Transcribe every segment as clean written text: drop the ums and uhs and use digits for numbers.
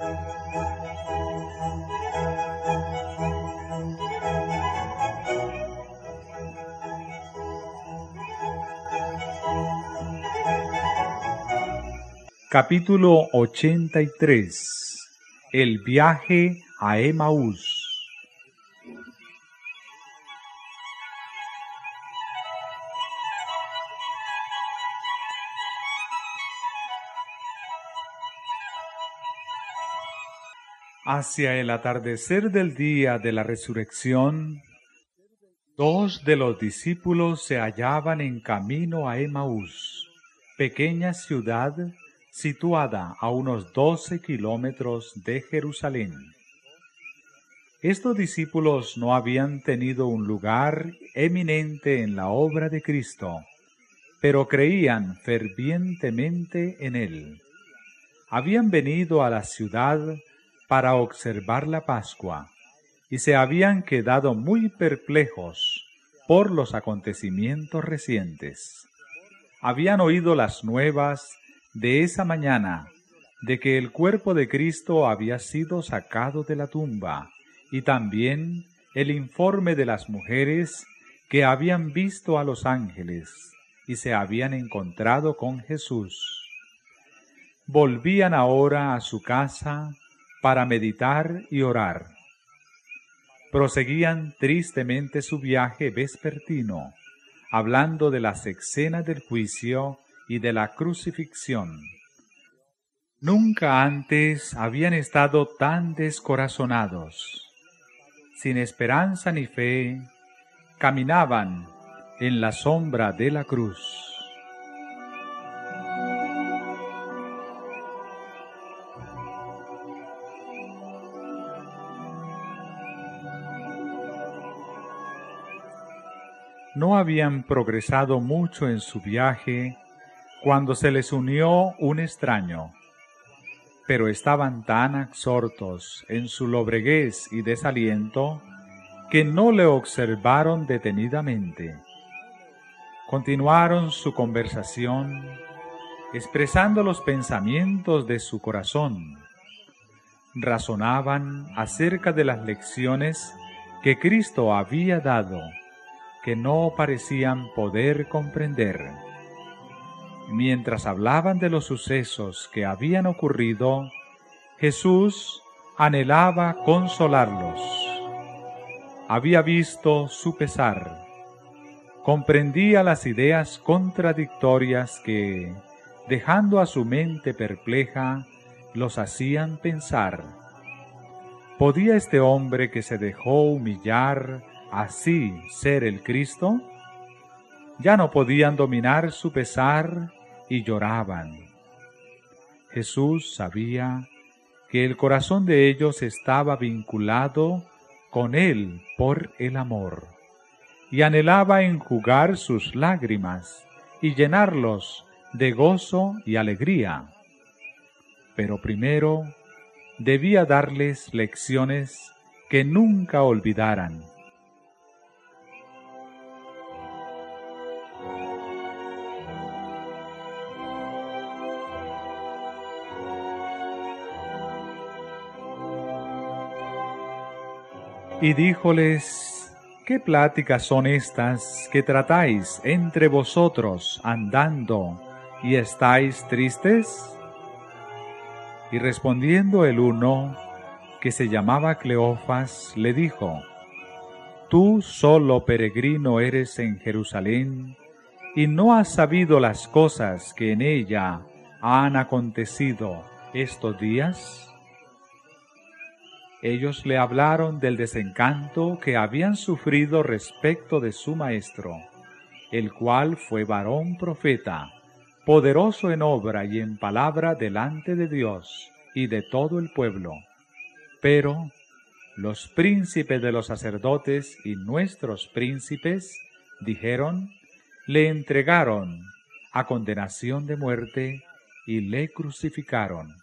Capítulo 83. El viaje a Emaús. Hacia el atardecer del día de la resurrección, dos de los discípulos se hallaban en camino a Emaús, pequeña ciudad situada a unos 12 kilómetros de Jerusalén. Estos discípulos no habían tenido un lugar eminente en la obra de Cristo, pero creían fervientemente en Él. Habían venido a la ciudad para observar la Pascua y se habían quedado muy perplejos por los acontecimientos recientes. Habían oído las nuevas de esa mañana, de que el cuerpo de Cristo había sido sacado de la tumba, y también el informe de las mujeres que habían visto a los ángeles y se habían encontrado con Jesús. Volvían ahora a su casa para meditar y orar. Proseguían tristemente su viaje vespertino, hablando de las escenas del juicio y de la crucifixión. Nunca antes habían estado tan descorazonados. Sin esperanza ni fe, caminaban en la sombra de la cruz. No habían progresado mucho en su viaje cuando se les unió un extraño, pero estaban tan absortos en su lobreguez y desaliento que no le observaron detenidamente. Continuaron su conversación, expresando los pensamientos de su corazón. Razonaban acerca de las lecciones que Cristo había dado, que no parecían poder comprender. Mientras hablaban de los sucesos que habían ocurrido, Jesús anhelaba consolarlos. Había visto su pesar, comprendía las ideas contradictorias que, dejando a su mente perpleja, los hacían pensar. ¿Podía este hombre que se dejó humillar así ser el Cristo? Ya no podían dominar su pesar y lloraban. Jesús sabía que el corazón de ellos estaba vinculado con Él por el amor, y anhelaba enjugar sus lágrimas y llenarlos de gozo y alegría. Pero primero debía darles lecciones que nunca olvidaran. Y díjoles: ¿qué pláticas son estas que tratáis entre vosotros andando, y estáis tristes? Y respondiendo el uno, que se llamaba Cleofas, le dijo: Tú solo peregrino eres en Jerusalén, y no has sabido las cosas que en ella han acontecido estos días. Ellos le hablaron del desencanto que habían sufrido respecto de su maestro, el cual fue varón profeta, poderoso en obra y en palabra delante de Dios y de todo el pueblo. Pero los príncipes de los sacerdotes y nuestros príncipes dijeron, le entregaron a condenación de muerte y le crucificaron.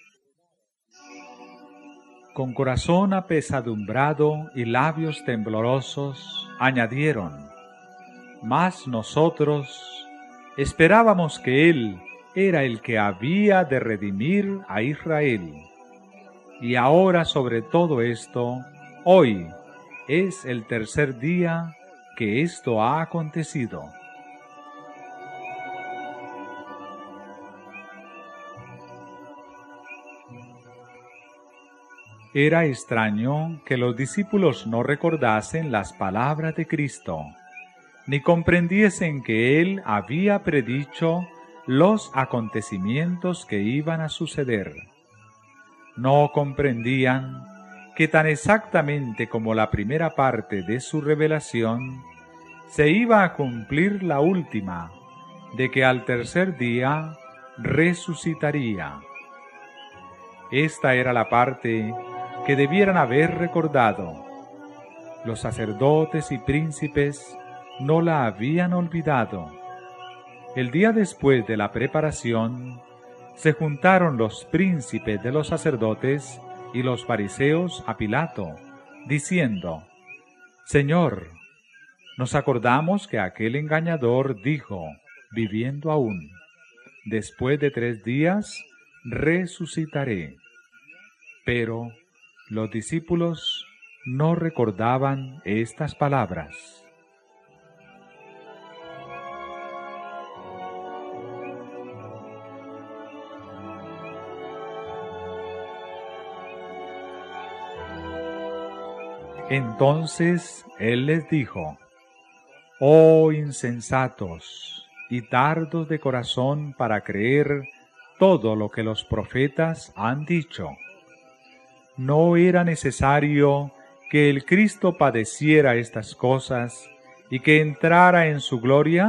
Con corazón apesadumbrado y labios temblorosos, añadieron: Mas nosotros esperábamos que Él era el que había de redimir a Israel. Y ahora sobre todo esto, hoy es el tercer día que esto ha acontecido. Era extraño que los discípulos no recordasen las palabras de Cristo, ni comprendiesen que Él había predicho los acontecimientos que iban a suceder. No comprendían que tan exactamente como la primera parte de su revelación, se iba a cumplir la última, de que al tercer día resucitaría. Esta era la parte que debieran haber recordado. Los sacerdotes y príncipes no la habían olvidado. El día después de la preparación, se juntaron los príncipes de los sacerdotes y los fariseos a Pilato, diciendo: Señor, nos acordamos que aquel engañador dijo, viviendo aún, después de 3 días resucitaré. Pero los discípulos no recordaban estas palabras. Entonces él les dijo: Oh insensatos y tardos de corazón para creer todo lo que los profetas han dicho. ¿No era necesario que el Cristo padeciera estas cosas y que entrara en su gloria?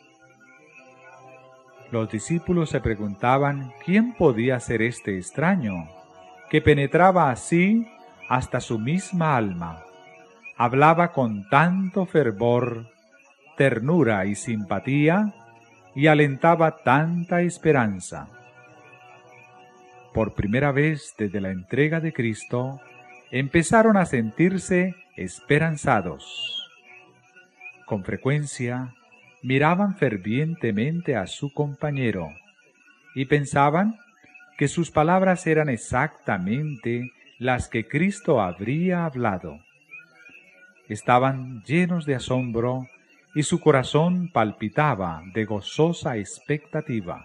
Los discípulos se preguntaban quién podía ser este extraño, que penetraba así hasta su misma alma, hablaba con tanto fervor, ternura y simpatía, y alentaba tanta esperanza. Por primera vez desde la entrega de Cristo, empezaron a sentirse esperanzados. Con frecuencia, miraban fervientemente a su compañero y pensaban que sus palabras eran exactamente las que Cristo habría hablado. Estaban llenos de asombro y su corazón palpitaba de gozosa expectativa.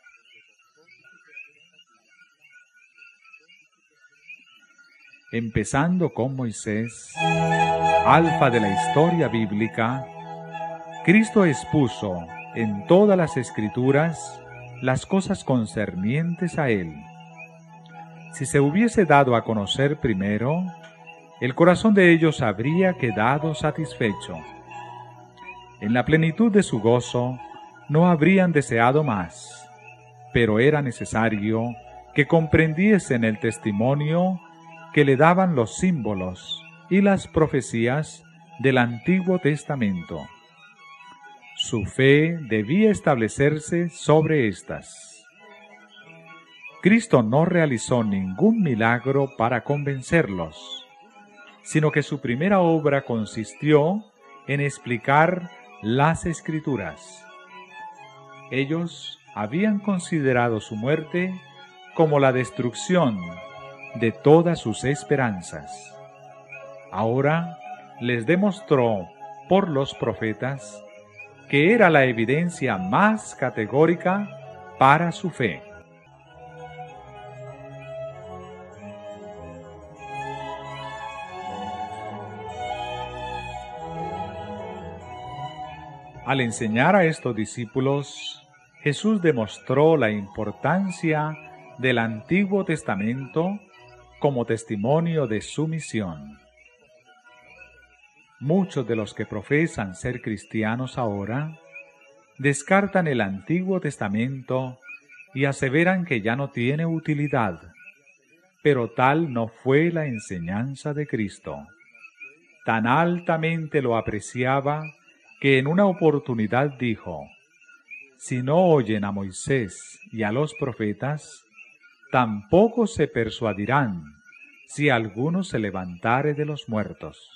Empezando con Moisés, alfa de la historia bíblica, Cristo expuso en todas las Escrituras las cosas concernientes a Él. Si se hubiese dado a conocer primero, el corazón de ellos habría quedado satisfecho. En la plenitud de su gozo, no habrían deseado más, pero era necesario que comprendiesen el testimonio que le daban los símbolos y las profecías del Antiguo Testamento. Su fe debía establecerse sobre éstas. Cristo no realizó ningún milagro para convencerlos, sino que su primera obra consistió en explicar las Escrituras. Ellos habían considerado su muerte como la destrucción de todas sus esperanzas. Ahora les demostró por los profetas que era la evidencia más categórica para su fe. Al enseñar a estos discípulos, Jesús demostró la importancia del Antiguo Testamento como testimonio de su misión. Muchos de los que profesan ser cristianos ahora descartan el Antiguo Testamento y aseveran que ya no tiene utilidad, pero tal no fue la enseñanza de Cristo. Tan altamente lo apreciaba que en una oportunidad dijo: si no oyen a Moisés y a los profetas, tampoco se persuadirán si alguno se levantare de los muertos.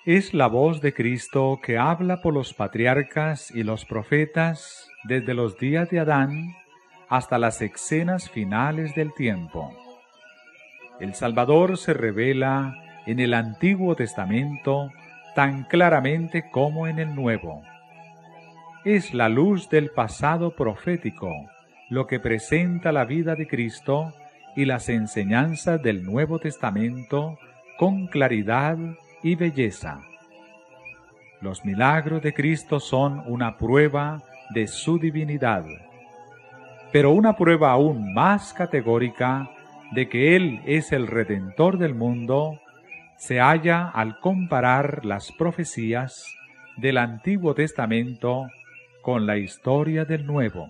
Es la voz de Cristo que habla por los patriarcas y los profetas desde los días de Adán hasta las escenas finales del tiempo. El Salvador se revela en el Antiguo Testamento tan claramente como en el Nuevo. Es la luz del pasado profético lo que presenta la vida de Cristo y las enseñanzas del Nuevo Testamento con claridad y belleza. Los milagros de Cristo son una prueba de su divinidad, pero una prueba aún más categórica de que Él es el Redentor del mundo se halla al comparar las profecías del Antiguo Testamento con la historia del Nuevo.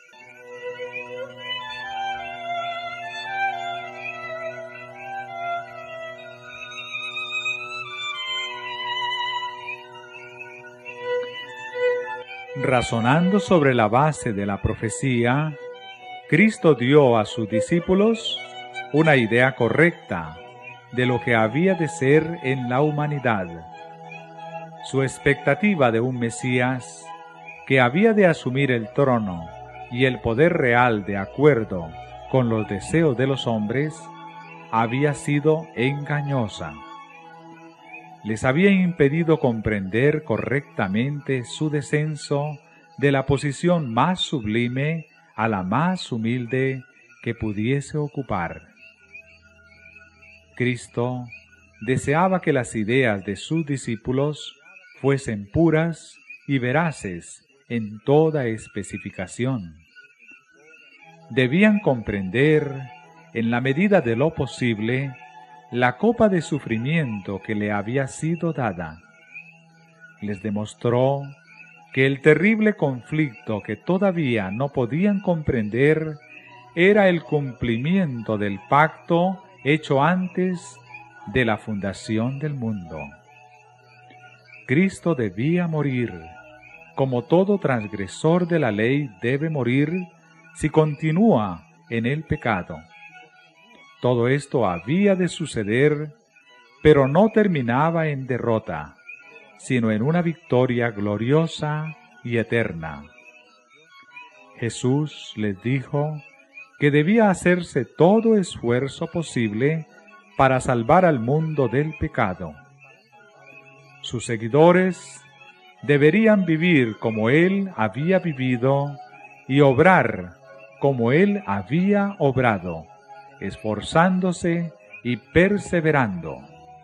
Razonando sobre la base de la profecía, Cristo dio a sus discípulos una idea correcta de lo que había de ser en la humanidad. Su expectativa de un Mesías que había de asumir el trono y el poder real de acuerdo con los deseos de los hombres había sido engañosa. Les había impedido comprender correctamente su descenso de la posición más sublime a la más humilde que pudiese ocupar. Cristo deseaba que las ideas de sus discípulos fuesen puras y veraces en toda especificación. Debían comprender, en la medida de lo posible, la copa de sufrimiento que le había sido dada. Les demostró que el terrible conflicto que todavía no podían comprender era el cumplimiento del pacto hecho antes de la fundación del mundo. Cristo debía morir, como todo transgresor de la ley debe morir si continúa en el pecado. Todo esto había de suceder, pero no terminaba en derrota, sino en una victoria gloriosa y eterna. Jesús les dijo que debía hacerse todo esfuerzo posible para salvar al mundo del pecado. Sus seguidores deberían vivir como Él había vivido y obrar como Él había obrado, esforzándose y perseverando.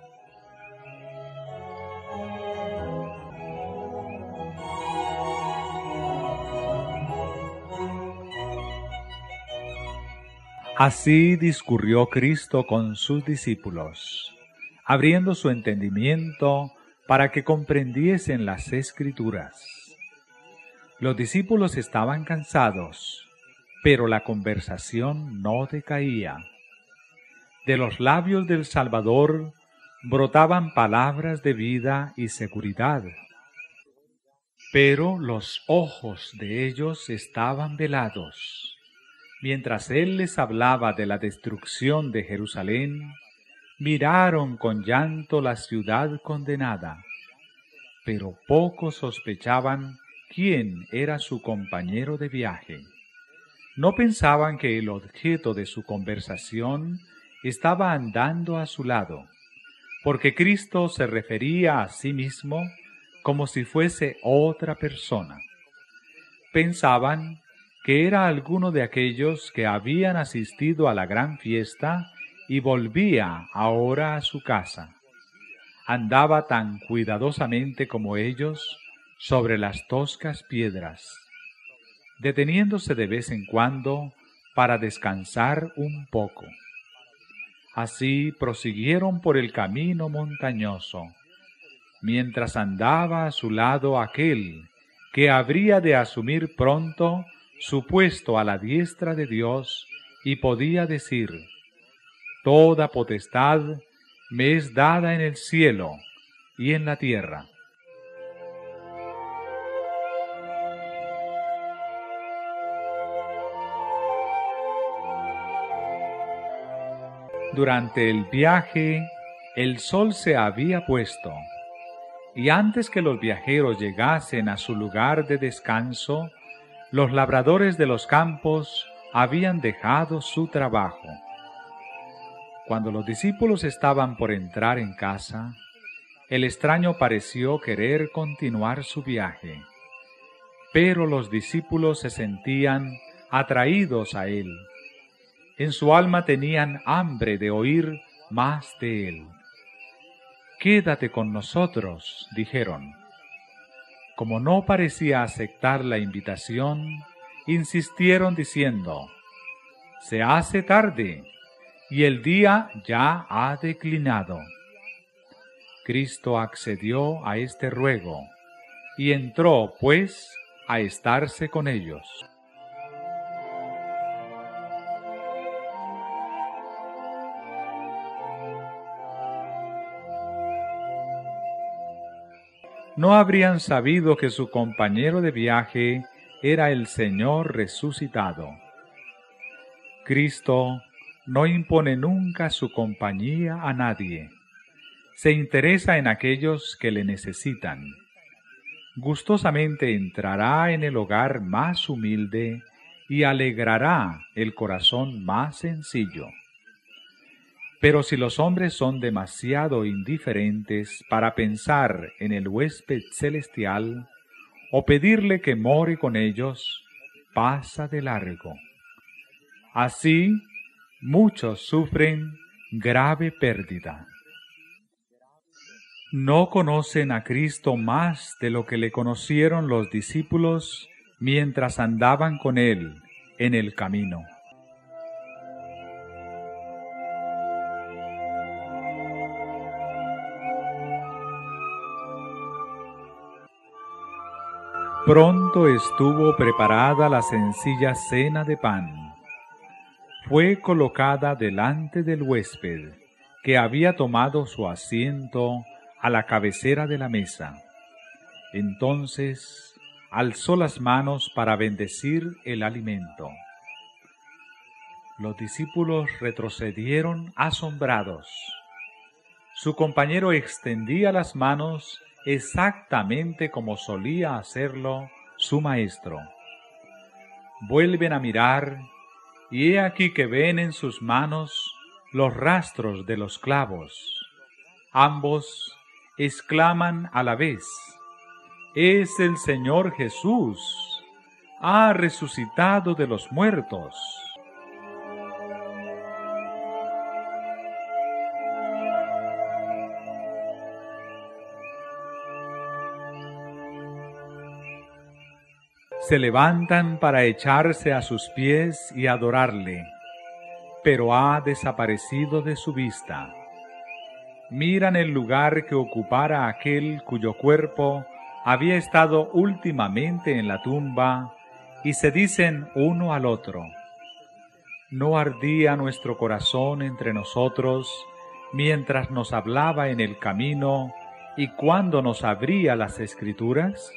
Así discurrió Cristo con sus discípulos, abriendo su entendimiento para que comprendiesen las Escrituras. Los discípulos estaban cansados, pero la conversación no decaía. De los labios del Salvador brotaban palabras de vida y seguridad, pero los ojos de ellos estaban velados. Mientras Él les hablaba de la destrucción de Jerusalén, miraron con llanto la ciudad condenada, pero poco sospechaban quién era su compañero de viaje. No pensaban que el objeto de su conversación estaba andando a su lado, porque Cristo se refería a sí mismo como si fuese otra persona. Pensaban que era alguno de aquellos que habían asistido a la gran fiesta y volvía ahora a su casa. Andaba tan cuidadosamente como ellos sobre las toscas piedras, deteniéndose de vez en cuando para descansar un poco. Así prosiguieron por el camino montañoso, mientras andaba a su lado aquel que habría de asumir pronto su puesto a la diestra de Dios y podía decir: «Toda potestad me es dada en el cielo y en la tierra». Durante el viaje, el sol se había puesto, y antes que los viajeros llegasen a su lugar de descanso, los labradores de los campos habían dejado su trabajo. Cuando los discípulos estaban por entrar en casa, el extraño pareció querer continuar su viaje, pero los discípulos se sentían atraídos a él. En su alma tenían hambre de oír más de él. «Quédate con nosotros», dijeron. Como no parecía aceptar la invitación, insistieron diciendo: «Se hace tarde, y el día ya ha declinado». Cristo accedió a este ruego, y entró, pues, a estarse con ellos. No habrían sabido que su compañero de viaje era el Señor resucitado. Cristo no impone nunca su compañía a nadie. Se interesa en aquellos que le necesitan. Gustosamente entrará en el hogar más humilde y alegrará el corazón más sencillo. Pero si los hombres son demasiado indiferentes para pensar en el huésped celestial o pedirle que more con ellos, pasa de largo. Así, muchos sufren grave pérdida. No conocen a Cristo más de lo que le conocieron los discípulos mientras andaban con él en el camino. Pronto estuvo preparada la sencilla cena de pan. Fue colocada delante del huésped, que había tomado su asiento a la cabecera de la mesa. Entonces alzó las manos para bendecir el alimento. Los discípulos retrocedieron asombrados. Su compañero extendía las manos exactamente como solía hacerlo su maestro. Vuelven a mirar, y he aquí que ven en sus manos los rastros de los clavos. Ambos exclaman a la vez: «¡Es el Señor Jesús! ¡Ha resucitado de los muertos!». Se levantan para echarse a sus pies y adorarle, pero ha desaparecido de su vista. Miran el lugar que ocupara aquel cuyo cuerpo había estado últimamente en la tumba y se dicen uno al otro: ¿no ardía nuestro corazón entre nosotros mientras nos hablaba en el camino y cuando nos abría las Escrituras?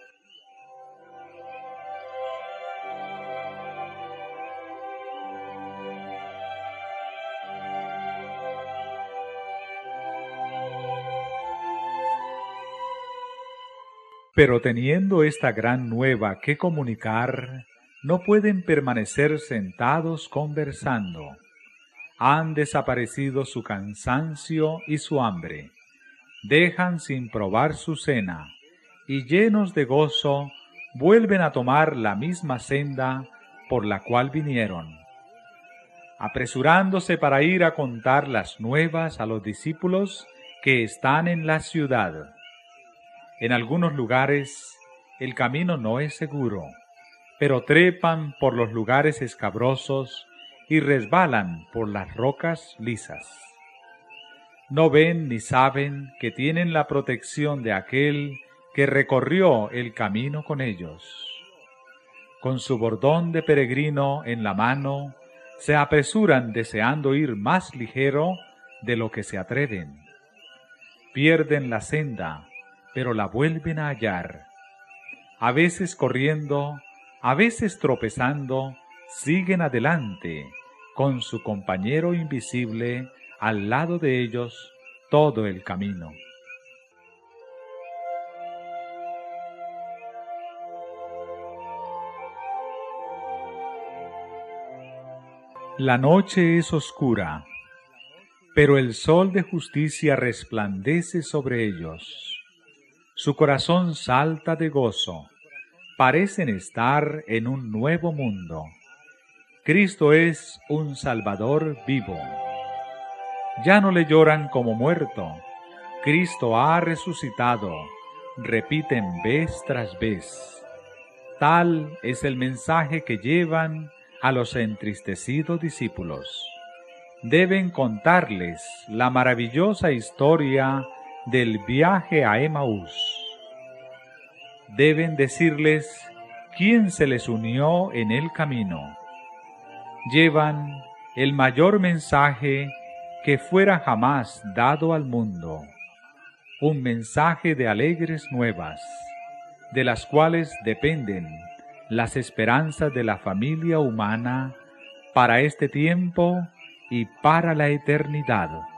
Pero teniendo esta gran nueva que comunicar, no pueden permanecer sentados conversando. Han desaparecido su cansancio y su hambre. Dejan sin probar su cena, y llenos de gozo, vuelven a tomar la misma senda por la cual vinieron. Apresurándose para ir a contar las nuevas a los discípulos que están en la ciudad. En algunos lugares el camino no es seguro, pero trepan por los lugares escabrosos y resbalan por las rocas lisas. No ven ni saben que tienen la protección de aquel que recorrió el camino con ellos. Con su bordón de peregrino en la mano, se apresuran deseando ir más ligero de lo que se atreven. Pierden la senda, pero la vuelven a hallar. A veces corriendo, a veces tropezando, siguen adelante, con su compañero invisible al lado de ellos todo el camino. La noche es oscura, pero el sol de justicia resplandece sobre ellos. Su corazón salta de gozo, parecen estar en un nuevo mundo. Cristo es un Salvador vivo. Ya no le lloran como muerto. Cristo ha resucitado, repiten vez tras vez. Tal es el mensaje que llevan a los entristecidos discípulos. Deben contarles la maravillosa historia del viaje a Emaús. Deben decirles quién se les unió en el camino. Llevan el mayor mensaje que fuera jamás dado al mundo, un mensaje de alegres nuevas, de las cuales dependen las esperanzas de la familia humana para este tiempo y para la eternidad.